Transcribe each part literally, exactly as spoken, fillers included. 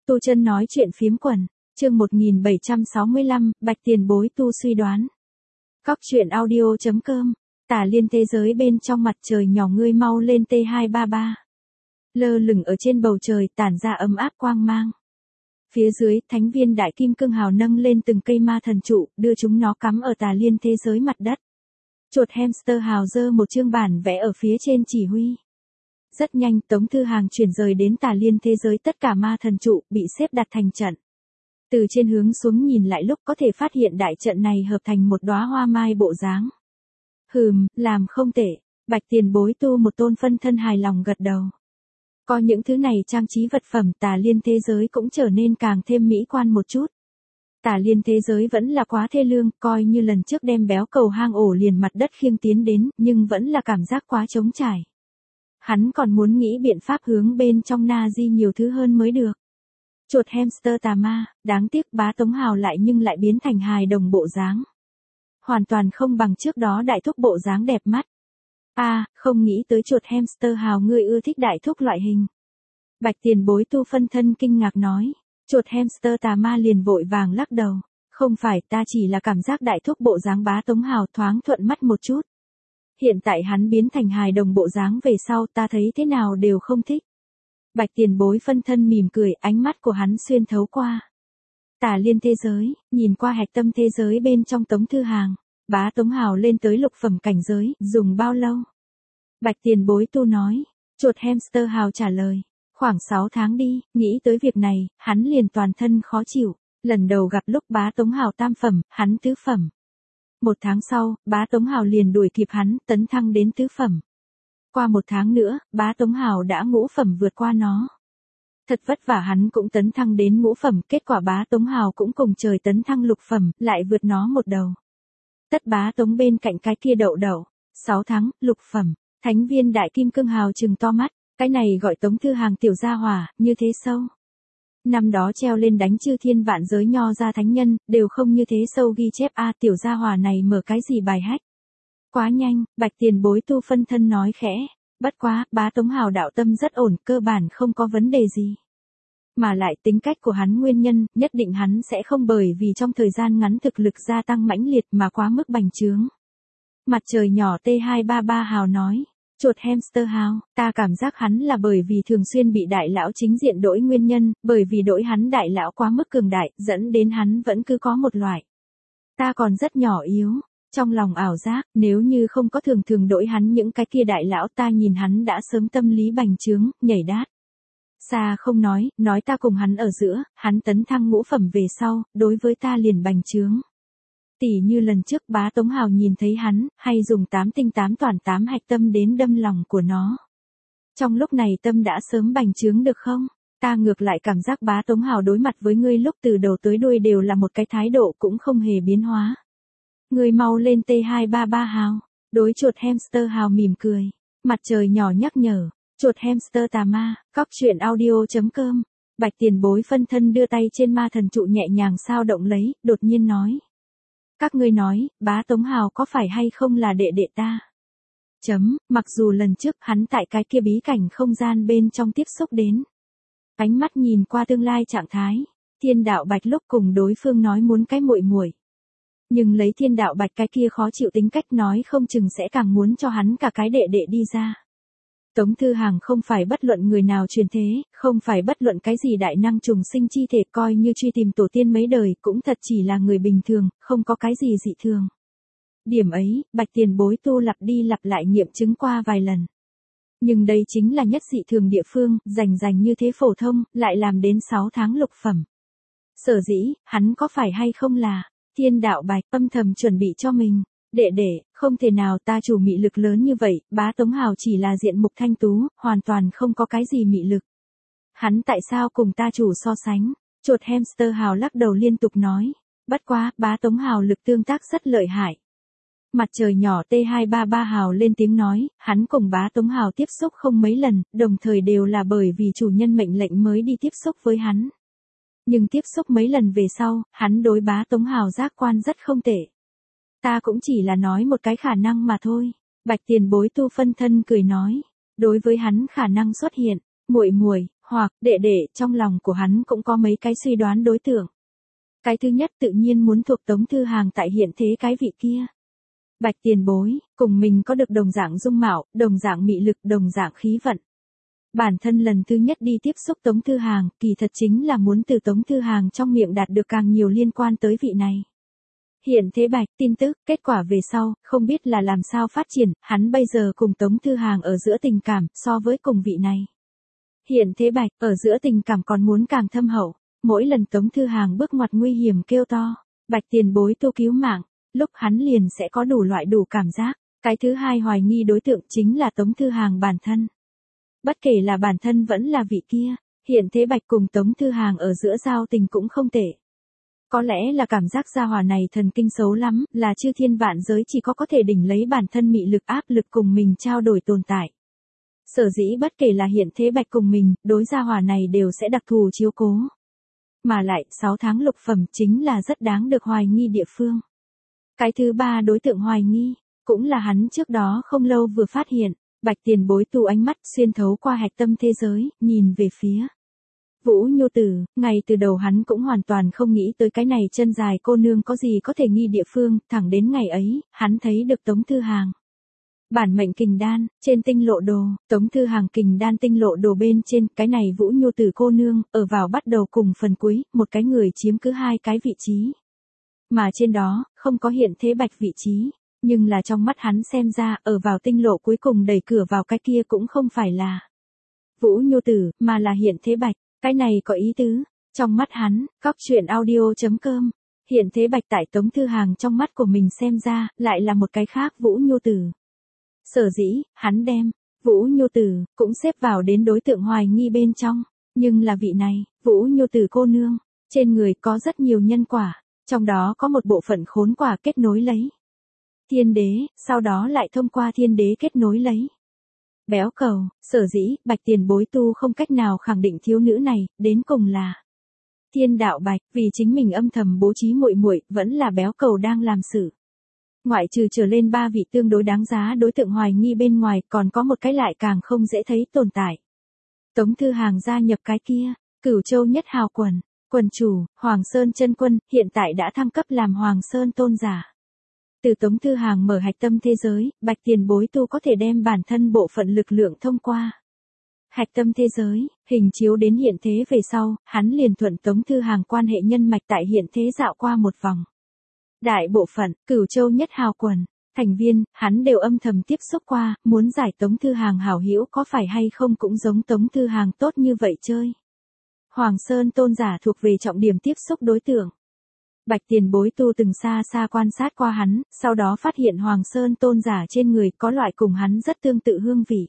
Tu Chân nói chuyện phiếm quần, chương một nghìn bảy trăm sáu mươi lăm, Bạch Tiền Bối tu suy đoán. Cóc truyện audio chấm com, tả liên thế giới bên trong mặt trời nhỏ ngươi mau lên T hai ba ba. Lơ lửng ở trên bầu trời tản ra ấm áp quang mang. Phía dưới, thánh viên đại kim cương hào nâng lên từng cây ma thần trụ, đưa chúng nó cắm ở tà liên thế giới mặt đất. Chuột hamster hào giơ một chương bản vẽ ở phía trên chỉ huy. Rất nhanh, Tống Thư Hàng chuyển rời đến tà liên thế giới tất cả ma thần trụ bị xếp đặt thành trận. Từ trên hướng xuống nhìn lại lúc có thể phát hiện đại trận này hợp thành một đóa hoa mai bộ dáng. Hừm, làm không tệ, Bạch Tiền Bối tu một tôn phân thân hài lòng gật đầu. Có những thứ này trang trí vật phẩm tà liên thế giới cũng trở nên càng thêm mỹ quan một chút. Tà liên thế giới vẫn là quá thê lương, coi như lần trước đem béo cầu hang ổ liền mặt đất khiêng tiến đến, nhưng vẫn là cảm giác quá trống trải. Hắn còn muốn nghĩ biện pháp hướng bên trong na di nhiều thứ hơn mới được. Chuột hamster tà ma, đáng tiếc Bá Tống Hào lại nhưng lại biến thành hài đồng bộ dáng. Hoàn toàn không bằng trước đó đại thúc bộ dáng đẹp mắt. A, à, không nghĩ tới chuột hamster hào ngươi ưa thích đại thúc loại hình. Bạch Tiền Bối tu phân thân kinh ngạc nói. Chuột hamster tà ma liền vội vàng lắc đầu. Không phải, ta chỉ là cảm giác đại thúc bộ dáng Bá Tống Hào thoáng thuận mắt một chút. Hiện tại hắn biến thành hài đồng bộ dáng về sau ta thấy thế nào đều không thích. Bạch Tiền Bối phân thân mỉm cười, ánh mắt của hắn xuyên thấu qua tà liên thế giới, nhìn qua hạch tâm thế giới bên trong Tống Thư Hàng. Bá Tống Hào lên tới lục phẩm cảnh giới, dùng bao lâu? Bạch Tiền Bối tu nói. Chuột hamster hào trả lời. Khoảng sáu tháng đi, nghĩ tới việc này, hắn liền toàn thân khó chịu. Lần đầu gặp lúc Bá Tống Hào tam phẩm, hắn tứ phẩm. Một tháng sau, Bá Tống Hào liền đuổi kịp hắn, tấn thăng đến tứ phẩm. Qua một tháng nữa, Bá Tống Hào đã ngũ phẩm vượt qua nó. Thật vất vả hắn cũng tấn thăng đến ngũ phẩm, kết quả Bá Tống Hào cũng cùng trời tấn thăng lục phẩm, lại vượt nó một đầu. Tất Bá Tống bên cạnh cái kia đậu đậu. Sáu tháng, lục phẩm, thánh viên đại kim cương hào trừng to mắt, cái này gọi Tống Thư Hàng tiểu gia hỏa, như thế sâu. Năm đó treo lên đánh chư thiên vạn giới nho ra thánh nhân, đều không như thế sâu ghi chép a tiểu gia hỏa này mở cái gì bài hách. Quá nhanh, Bạch Tiền Bối tu phân thân nói khẽ, bất quá, Bá Tống Hào đạo tâm rất ổn, cơ bản không có vấn đề gì. Mà lại tính cách của hắn nguyên nhân, nhất định hắn sẽ không bởi vì trong thời gian ngắn thực lực gia tăng mãnh liệt mà quá mức bành trướng. Mặt trời nhỏ T hai ba ba hào nói. Chuột hamster hào, ta cảm giác hắn là bởi vì thường xuyên bị đại lão chính diện đổi nguyên nhân, bởi vì đổi hắn đại lão quá mức cường đại, dẫn đến hắn vẫn cứ có một loại. Ta còn rất nhỏ yếu, trong lòng ảo giác, nếu như không có thường thường đổi hắn những cái kia đại lão ta nhìn hắn đã sớm tâm lý bành trướng, nhảy đát. Xa không nói, nói ta cùng hắn ở giữa, hắn tấn thăng ngũ phẩm về sau, đối với ta liền bành trướng. Tỉ như lần trước Bá Tống Hào nhìn thấy hắn, hay dùng tám tinh tám toàn tám hạch tâm đến đâm lòng của nó. Trong lúc này tâm đã sớm bành trướng được không? Ta ngược lại cảm giác Bá Tống Hào đối mặt với ngươi lúc từ đầu tới đuôi đều là một cái thái độ cũng không hề biến hóa. Ngươi mau lên T hai ba ba hào. Đối chuột hamster hào mỉm cười. Mặt trời nhỏ nhắc nhở. Chuột hamster tà ma, cóc truyện audio chấm com. Bạch Tiền Bối phân thân đưa tay trên ma thần trụ nhẹ nhàng sao động lấy, đột nhiên nói. Các ngươi nói, Bá Tống Hào có phải hay không là đệ đệ ta? Chấm, mặc dù lần trước hắn tại cái kia bí cảnh không gian bên trong tiếp xúc đến. Ánh mắt nhìn qua tương lai trạng thái, Thiên Đạo Bạch lúc cùng đối phương nói muốn cái muội muội. Nhưng lấy Thiên Đạo Bạch cái kia khó chịu tính cách nói không chừng sẽ càng muốn cho hắn cả cái đệ đệ đi ra. Tống Thư Hàng không phải bất luận người nào truyền thế, không phải bất luận cái gì đại năng trùng sinh chi thể coi như truy tìm tổ tiên mấy đời cũng thật chỉ là người bình thường, không có cái gì dị thường. Điểm ấy, Bạch Tiền Bối tu lặp đi lặp lại nghiệm chứng qua vài lần. Nhưng đây chính là nhất dị thường địa phương, rành rành như thế phổ thông, lại làm đến sáu tháng lục phẩm. Sở dĩ, hắn có phải hay không là, Thiên Đạo Bạch âm thầm chuẩn bị cho mình. Đệ đệ, không thể nào ta chủ mị lực lớn như vậy, Bá Tống Hào chỉ là diện mục thanh tú, hoàn toàn không có cái gì mị lực. Hắn tại sao cùng ta chủ so sánh? Chuột hamster hào lắc đầu liên tục nói. Bất quá, Bá Tống Hào lực tương tác rất lợi hại. Mặt trời nhỏ T hai ba ba hào lên tiếng nói, hắn cùng Bá Tống Hào tiếp xúc không mấy lần, đồng thời đều là bởi vì chủ nhân mệnh lệnh mới đi tiếp xúc với hắn. Nhưng tiếp xúc mấy lần về sau, hắn đối Bá Tống Hào giác quan rất không tệ. Ta cũng chỉ là nói một cái khả năng mà thôi. Bạch Tiền Bối tu phân thân cười nói. Đối với hắn khả năng xuất hiện, muội muội, hoặc, đệ đệ, trong lòng của hắn cũng có mấy cái suy đoán đối tượng. Cái thứ nhất tự nhiên muốn thuộc Tống Thư Hàng tại hiện thế cái vị kia. Bạch tiền bối, cùng mình có được đồng dạng dung mạo, đồng dạng mị lực, đồng dạng khí vận. Bản thân lần thứ nhất đi tiếp xúc Tống Thư Hàng, kỳ thật chính là muốn từ Tống Thư Hàng trong miệng đạt được càng nhiều liên quan tới vị này. Hiện thế Bạch, tin tức, kết quả về sau, không biết là làm sao phát triển, hắn bây giờ cùng Tống Thư Hàng ở giữa tình cảm, so với cùng vị này. Hiện thế Bạch, ở giữa tình cảm còn muốn càng thâm hậu, mỗi lần Tống Thư Hàng bước ngoặt nguy hiểm kêu to, Bạch tiền bối tu cứu mạng, lúc hắn liền sẽ có đủ loại đủ cảm giác. Cái thứ hai hoài nghi đối tượng chính là Tống Thư Hàng bản thân. Bất kể là bản thân vẫn là vị kia, hiện thế Bạch cùng Tống Thư Hàng ở giữa giao tình cũng không tệ. Có lẽ là cảm giác gia hỏa này thần kinh xấu lắm, là chư thiên vạn giới chỉ có có thể đỉnh lấy bản thân mị lực áp lực cùng mình trao đổi tồn tại. Sở dĩ bất kể là hiện thế Bạch cùng mình, đối gia hỏa này đều sẽ đặc thù chiếu cố. Mà lại, sáu tháng lục phẩm chính là rất đáng được hoài nghi địa phương. Cái thứ ba đối tượng hoài nghi, cũng là hắn trước đó không lâu vừa phát hiện, Bạch tiền bối tu ánh mắt xuyên thấu qua hạch tâm thế giới, nhìn về phía Vũ Nhu Tử, ngay từ đầu hắn cũng hoàn toàn không nghĩ tới cái này chân dài cô nương có gì có thể nghi địa phương, thẳng đến ngày ấy, hắn thấy được Tống Thư Hàng. Bản mệnh kình đan, trên tinh lộ đồ, Tống Thư Hàng kình đan tinh lộ đồ bên trên, cái này Vũ Nhu Tử cô nương, ở vào bắt đầu cùng phần cuối, một cái người chiếm cứ hai cái vị trí. Mà trên đó, không có hiện thế Bạch vị trí, nhưng là trong mắt hắn xem ra, ở vào tinh lộ cuối cùng đẩy cửa vào cái kia cũng không phải là Vũ Nhu Tử, mà là hiện thế Bạch. Cái này có ý tứ, trong mắt hắn, Cóc Truyện Audio chấm com, hiện thế Bạch tại Tống Thư Hàng trong mắt của mình xem ra, lại là một cái khác Vũ Nhu Tử. Sở dĩ, hắn đem Vũ Nhu Tử cũng xếp vào đến đối tượng hoài nghi bên trong, nhưng là vị này, Vũ Nhu Tử cô nương, trên người có rất nhiều nhân quả, trong đó có một bộ phận khốn quả kết nối lấy Thiên Đế, sau đó lại thông qua Thiên Đế kết nối lấy béo cầu. Sở dĩ, Bạch tiền bối tu không cách nào khẳng định thiếu nữ này, đến cùng là Thiên đạo Bạch, vì chính mình âm thầm bố trí muội muội, vẫn là béo cầu đang làm sự. Ngoại trừ trở lên ba vị tương đối đáng giá đối tượng hoài nghi bên ngoài, còn có một cái lại càng không dễ thấy tồn tại. Tống Thư Hàng gia nhập cái kia, Cửu Châu Nhất Hào Quần, quần chủ, Hoàng Sơn Chân Quân, hiện tại đã thăng cấp làm Hoàng Sơn Tôn giả. Từ Tống Thư Hàng mở hạch tâm thế giới, Bạch tiền bối tu có thể đem bản thân bộ phận lực lượng thông qua hạch tâm thế giới, hình chiếu đến hiện thế về sau, hắn liền thuận Tống Thư Hàng quan hệ nhân mạch tại hiện thế dạo qua một vòng. Đại bộ phận, Cửu Châu Nhất Hào Quần, thành viên, hắn đều âm thầm tiếp xúc qua, muốn giải Tống Thư Hàng hảo hữu có phải hay không cũng giống Tống Thư Hàng tốt như vậy chơi. Hoàng Sơn Tôn giả thuộc về trọng điểm tiếp xúc đối tượng. Bạch tiền bối tu từng xa xa quan sát qua hắn, sau đó phát hiện Hoàng Sơn Tôn giả trên người có loại cùng hắn rất tương tự hương vị.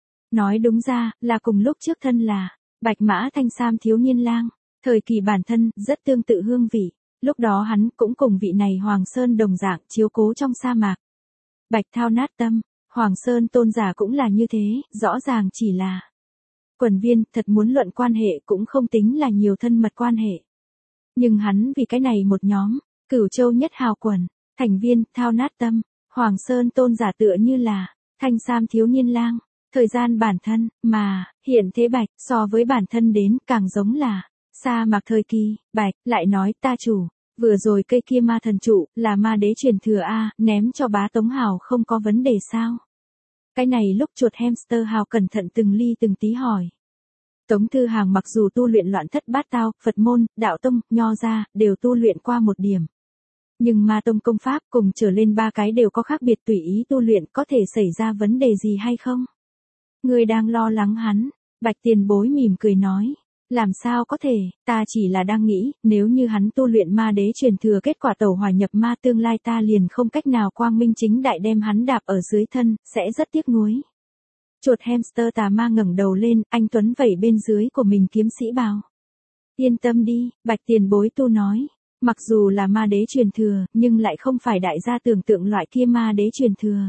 Nói đúng ra, là cùng lúc trước thân là Bạch Mã Thanh Sam thiếu niên lang, thời kỳ bản thân, rất tương tự hương vị. Lúc đó hắn cũng cùng vị này Hoàng Sơn đồng dạng chiếu cố trong sa mạc. Bạch thao nát tâm, Hoàng Sơn Tôn giả cũng là như thế, rõ ràng chỉ là quần viên, thật muốn luận quan hệ cũng không tính là nhiều thân mật quan hệ. Nhưng hắn vì cái này một nhóm, Cửu Châu Nhất Hào Quần, thành viên, thao nát tâm, Hoàng Sơn Tôn giả tựa như là Thanh Sam thiếu niên lang, thời gian bản thân, mà, hiện thế Bạch, so với bản thân đến, càng giống là sa mạc thời kỳ. Bạch, lại nói, ta chủ, vừa rồi cây kia ma thần trụ, là ma đế truyền thừa A, ném cho bá Tống Hào không có vấn đề sao? Cái này lúc chuột hamster Hào cẩn thận từng ly từng tí hỏi. Tống Thư Hàng mặc dù tu luyện loạn thất bát tao, Phật môn, đạo tông, nho gia, đều tu luyện qua một điểm. Nhưng ma tông công pháp cùng trở lên ba cái đều có khác biệt, tùy ý tu luyện có thể xảy ra vấn đề gì hay không? Người đang lo lắng hắn, Bạch tiền bối mỉm cười nói. Làm sao có thể, ta chỉ là đang nghĩ, nếu như hắn tu luyện ma đế truyền thừa kết quả tẩu hỏa nhập ma tương lai ta liền không cách nào quang minh chính đại đem hắn đạp ở dưới thân, sẽ rất tiếc nuối. Chuột hamster tà ma ngẩng đầu lên, anh Tuấn vẩy bên dưới của mình kiếm sĩ bào. Yên tâm đi, Bạch tiền bối tu nói, mặc dù là ma đế truyền thừa, nhưng lại không phải đại gia tưởng tượng loại kia ma đế truyền thừa.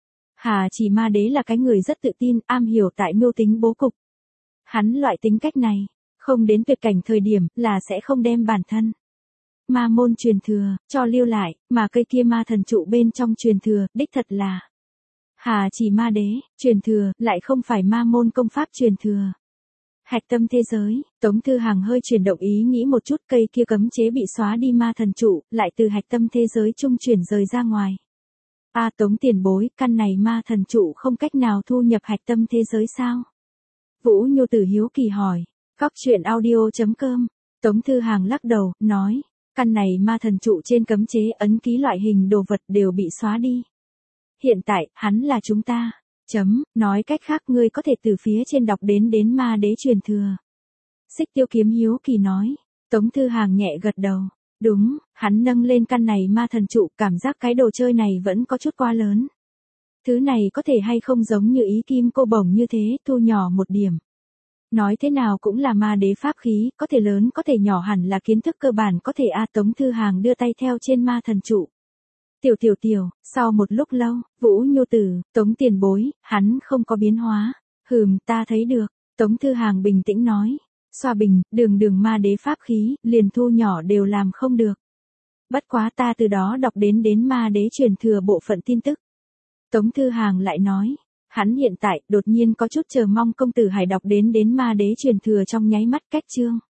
Hà chỉ ma đế là cái người rất tự tin, am hiểu tại mưu tính bố cục. Hắn loại tính cách này, không đến tuyệt cảnh thời điểm, là sẽ không đem bản thân ma môn truyền thừa, cho lưu lại, mà cây kia ma thần trụ bên trong truyền thừa, đích thật là Hà chỉ ma đế, truyền thừa, lại không phải ma môn công pháp truyền thừa. Hạch tâm thế giới, Tống Thư Hàng hơi chuyển động ý nghĩ một chút, cây kia cấm chế bị xóa đi ma thần trụ, lại từ hạch tâm thế giới trung chuyển rời ra ngoài. A à, Tống tiền bối, căn này ma thần trụ không cách nào thu nhập hạch tâm thế giới sao? Vũ Nhu Tử hiếu kỳ hỏi. Cóc truyện audio chấm com. Tống Thư Hàng lắc đầu, nói, căn này ma thần trụ trên cấm chế ấn ký loại hình đồ vật đều bị xóa đi. Hiện tại, hắn là chúng ta. Chấm, nói cách khác ngươi có thể từ phía trên đọc đến đến ma đế truyền thừa. Xích Tiêu Kiếm hiếu kỳ nói. Tống Thư Hàng nhẹ gật đầu. Đúng, hắn nâng lên căn này ma thần trụ, cảm giác cái đồ chơi này vẫn có chút quá lớn. Thứ này có thể hay không giống như ý kim cô bổng như thế, thu nhỏ một điểm. Nói thế nào cũng là ma đế pháp khí, có thể lớn có thể nhỏ, hẳn là kiến thức cơ bản có thể. A Tống Thư Hàng đưa tay theo trên ma thần trụ. Tiểu tiểu tiểu, sau một lúc lâu, Vũ Nhu Tử, Tống tiền bối, hắn không có biến hóa. Hừm, ta thấy được. Tống Thư Hàng bình tĩnh nói. Xoa bình, đường đường ma đế pháp khí, liền thu nhỏ đều làm không được. Bất quá ta từ đó đọc đến đến ma đế truyền thừa bộ phận tin tức. Tống Thư Hàng lại nói. Hắn hiện tại, đột nhiên có chút chờ mong công tử Hải đọc đến đến ma đế truyền thừa trong nháy mắt cách chương.